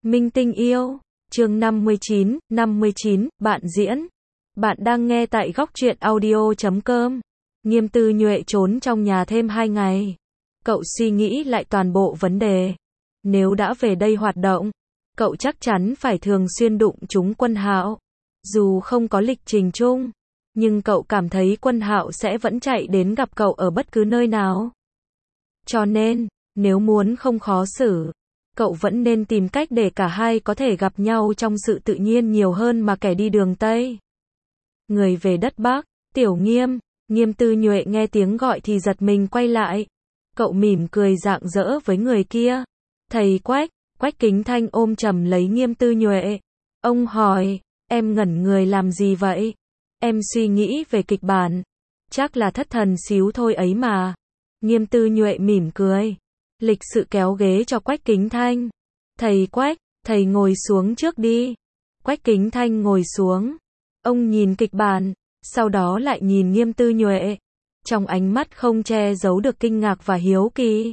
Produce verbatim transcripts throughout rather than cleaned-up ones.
Minh tinh yêu, chương năm mươi chín, năm mươi chín, bạn diễn. Bạn đang nghe tại góc truyện audio chấm com. Nghiêm Tư Nhuệ trốn trong nhà thêm hai ngày. Cậu suy nghĩ lại toàn bộ vấn đề. Nếu đã về đây hoạt động, cậu chắc chắn phải thường xuyên đụng chúng Quân Hạo. Dù không có lịch trình chung, nhưng cậu cảm thấy Quân Hạo sẽ vẫn chạy đến gặp cậu ở bất cứ nơi nào. Cho nên, nếu muốn không khó xử, cậu vẫn nên tìm cách để cả hai có thể gặp nhau trong sự tự nhiên nhiều hơn mà kẻ đi đường Tây. Người về đất Bắc, Tiểu Nghiêm. Nghiêm Tư Nhuệ nghe tiếng gọi thì giật mình quay lại. Cậu mỉm cười rạng rỡ với người kia. Thầy Quách. Quách Kính Thanh ôm chầm lấy Nghiêm Tư Nhuệ. Ông hỏi, em ngẩn người làm gì vậy? Em suy nghĩ về kịch bản. Chắc là thất thần xíu thôi ấy mà. Nghiêm Tư Nhuệ mỉm cười. Lịch sự kéo ghế cho Quách Kính Thanh. Thầy Quách, thầy ngồi xuống trước đi. Quách Kính Thanh ngồi xuống. Ông nhìn kịch bản, sau đó lại nhìn Nghiêm Tư Nhuệ. Trong ánh mắt không che giấu được kinh ngạc và hiếu kỳ.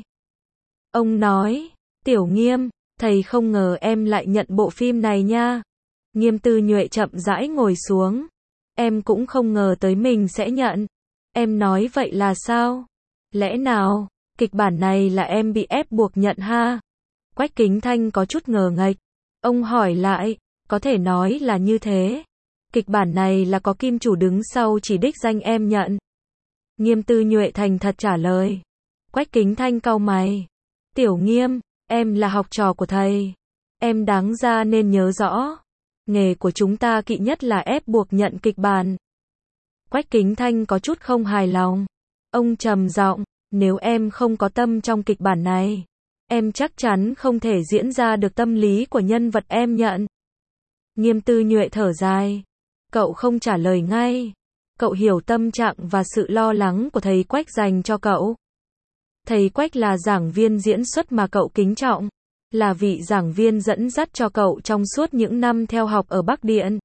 Ông nói, Tiểu Nghiêm, thầy không ngờ em lại nhận bộ phim này nha. Nghiêm Tư Nhuệ chậm rãi ngồi xuống. Em cũng không ngờ tới mình sẽ nhận. Em nói vậy là sao? Lẽ nào, kịch bản này là em bị ép buộc nhận ha? Quách Kính Thanh có chút ngờ nghệch. Ông hỏi lại, có thể nói là như thế. Kịch bản này là có kim chủ đứng sau chỉ đích danh em nhận. Nghiêm Tư Nhuệ thành thật trả lời. Quách Kính Thanh cau mày. Tiểu Nghiêm, em là học trò của thầy. Em đáng ra nên nhớ rõ. Nghề của chúng ta kỵ nhất là ép buộc nhận kịch bản. Quách Kính Thanh có chút không hài lòng. Ông trầm giọng, nếu em không có tâm trong kịch bản này, em chắc chắn không thể diễn ra được tâm lý của nhân vật em nhận. Nghiêm Tư Nhuệ thở dài. Cậu không trả lời ngay. Cậu hiểu tâm trạng và sự lo lắng của thầy Quách dành cho cậu. Thầy Quách là giảng viên diễn xuất mà cậu kính trọng. Là vị giảng viên dẫn dắt cho cậu trong suốt những năm theo học ở Bắc Điện.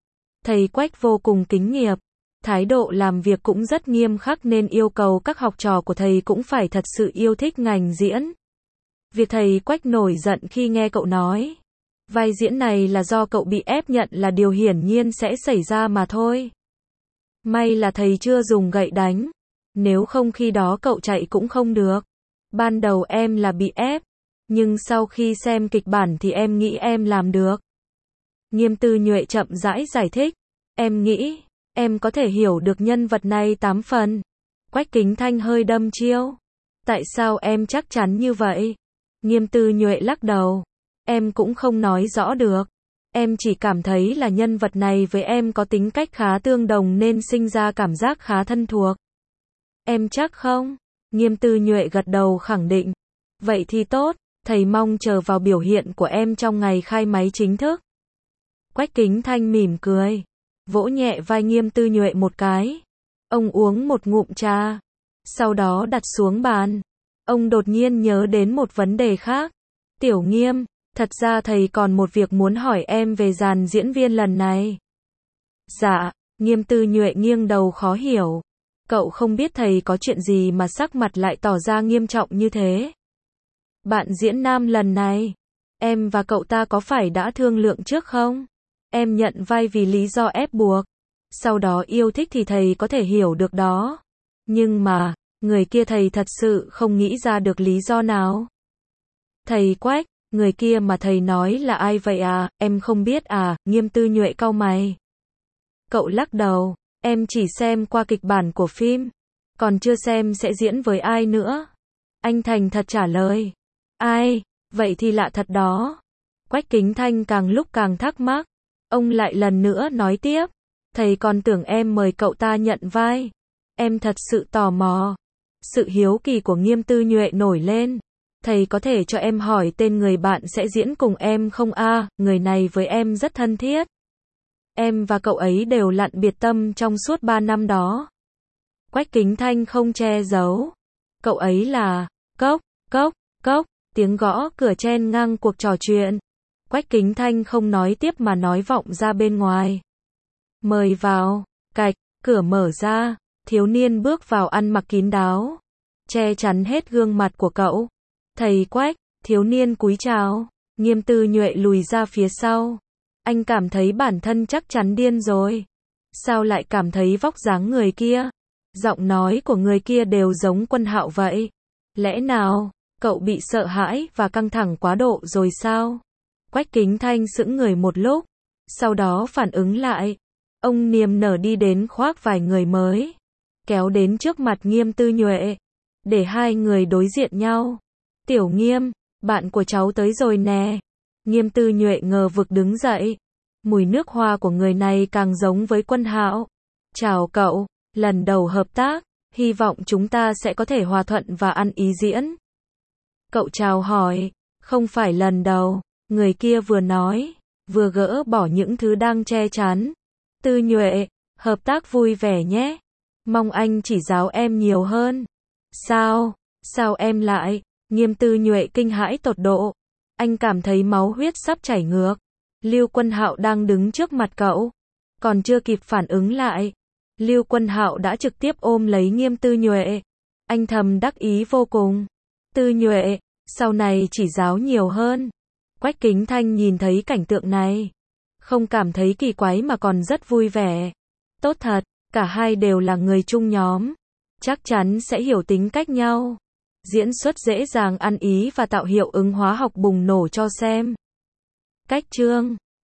Thầy Quách vô cùng kính nghiệp. Thái độ làm việc cũng rất nghiêm khắc nên yêu cầu các học trò của thầy cũng phải thật sự yêu thích ngành diễn. Việc thầy Quách nổi giận khi nghe cậu nói vai diễn này là do cậu bị ép nhận là điều hiển nhiên sẽ xảy ra mà thôi. May là thầy chưa dùng gậy đánh. Nếu không khi đó cậu chạy cũng không được. Ban đầu em là bị ép. Nhưng sau khi xem kịch bản thì em nghĩ em làm được. Nghiêm Tư Nhuệ chậm rãi giải thích. Em nghĩ, em có thể hiểu được nhân vật này tám phần. Quách Kính Thanh hơi đâm chiêu. Tại sao em chắc chắn như vậy? Nghiêm Tư Nhuệ lắc đầu. Em cũng không nói rõ được. Em chỉ cảm thấy là nhân vật này với em có tính cách khá tương đồng nên sinh ra cảm giác khá thân thuộc. Em chắc không? Nghiêm Tư Nhuệ gật đầu khẳng định. Vậy thì tốt, thầy mong chờ vào biểu hiện của em trong ngày khai máy chính thức. Quách Kính Thanh mỉm cười. Vỗ nhẹ vai Nghiêm Tư Nhuệ một cái. Ông uống một ngụm trà. Sau đó đặt xuống bàn. Ông đột nhiên nhớ đến một vấn đề khác. Tiểu Nghiêm, thật ra thầy còn một việc muốn hỏi em về dàn diễn viên lần này. Dạ, Nghiêm Tư Nhuệ nghiêng đầu khó hiểu. Cậu không biết thầy có chuyện gì mà sắc mặt lại tỏ ra nghiêm trọng như thế. Bạn diễn nam lần này, em và cậu ta có phải đã thương lượng trước không? Em nhận vai vì lý do ép buộc. Sau đó yêu thích thì thầy có thể hiểu được đó. Nhưng mà, người kia thầy thật sự không nghĩ ra được lý do nào. Thầy Quách, người kia mà thầy nói là ai vậy à? Em không biết à? Nghiêm Tư Nhuệ cau mày. Cậu lắc đầu. Em chỉ xem qua kịch bản của phim. Còn chưa xem sẽ diễn với ai nữa. Anh thành thật trả lời. Ai? Vậy thì lạ thật đó. Quách Kính Thanh càng lúc càng thắc mắc. Ông lại lần nữa nói tiếp. Thầy còn tưởng em mời cậu ta nhận vai. Em thật sự tò mò. Sự hiếu kỳ của Nghiêm Tư Nhuệ nổi lên. Thầy có thể cho em hỏi tên người bạn sẽ diễn cùng em không a? À, người này với em rất thân thiết. Em và cậu ấy đều lặn biệt tâm trong suốt ba năm đó. Quách Kính Thanh không che giấu. Cậu ấy là... Cốc, cốc, cốc. Tiếng gõ cửa chen ngang cuộc trò chuyện. Quách Kính Thanh không nói tiếp mà nói vọng ra bên ngoài. Mời vào. Cạch, cửa mở ra. Thiếu niên bước vào ăn mặc kín đáo. Che chắn hết gương mặt của cậu. Thầy Quách, thiếu niên cúi chào. Nghiêm Tư Nhuệ lùi ra phía sau. Anh cảm thấy bản thân chắc chắn điên rồi. Sao lại cảm thấy vóc dáng người kia, giọng nói của người kia đều giống Quân Hạo vậy? Lẽ nào, cậu bị sợ hãi và căng thẳng quá độ rồi sao? Quách Kính Thanh sững người một lúc, sau đó phản ứng lại. Ông niềm nở đi đến khoác vài người mới, kéo đến trước mặt Nghiêm Tư Nhuệ, để hai người đối diện nhau. Tiểu Nghiêm, bạn của cháu tới rồi nè. Nghiêm Tư Nhuệ ngờ vực đứng dậy. Mùi nước hoa của người này càng giống với Quân Hạo. Chào cậu, lần đầu hợp tác, hy vọng chúng ta sẽ có thể hòa thuận và ăn ý diễn. Cậu chào hỏi, không phải lần đầu, người kia vừa nói, vừa gỡ bỏ những thứ đang che chắn. Tư Nhuệ, hợp tác vui vẻ nhé. Mong anh chỉ giáo em nhiều hơn. Sao, sao em lại? Nghiêm Tư Nhuệ kinh hãi tột độ. Anh cảm thấy máu huyết sắp chảy ngược. Lưu Quân Hạo đang đứng trước mặt cậu. Còn chưa kịp phản ứng lại, Lưu Quân Hạo đã trực tiếp ôm lấy Nghiêm Tư Nhuệ. Anh thầm đắc ý vô cùng. Tư Nhuệ, sau này chỉ giáo nhiều hơn. Quách Kính Thanh nhìn thấy cảnh tượng này, không cảm thấy kỳ quái mà còn rất vui vẻ. Tốt thật, cả hai đều là người chung nhóm, chắc chắn sẽ hiểu tính cách nhau. Diễn xuất dễ dàng ăn ý và tạo hiệu ứng hóa học bùng nổ cho xem. Cách chương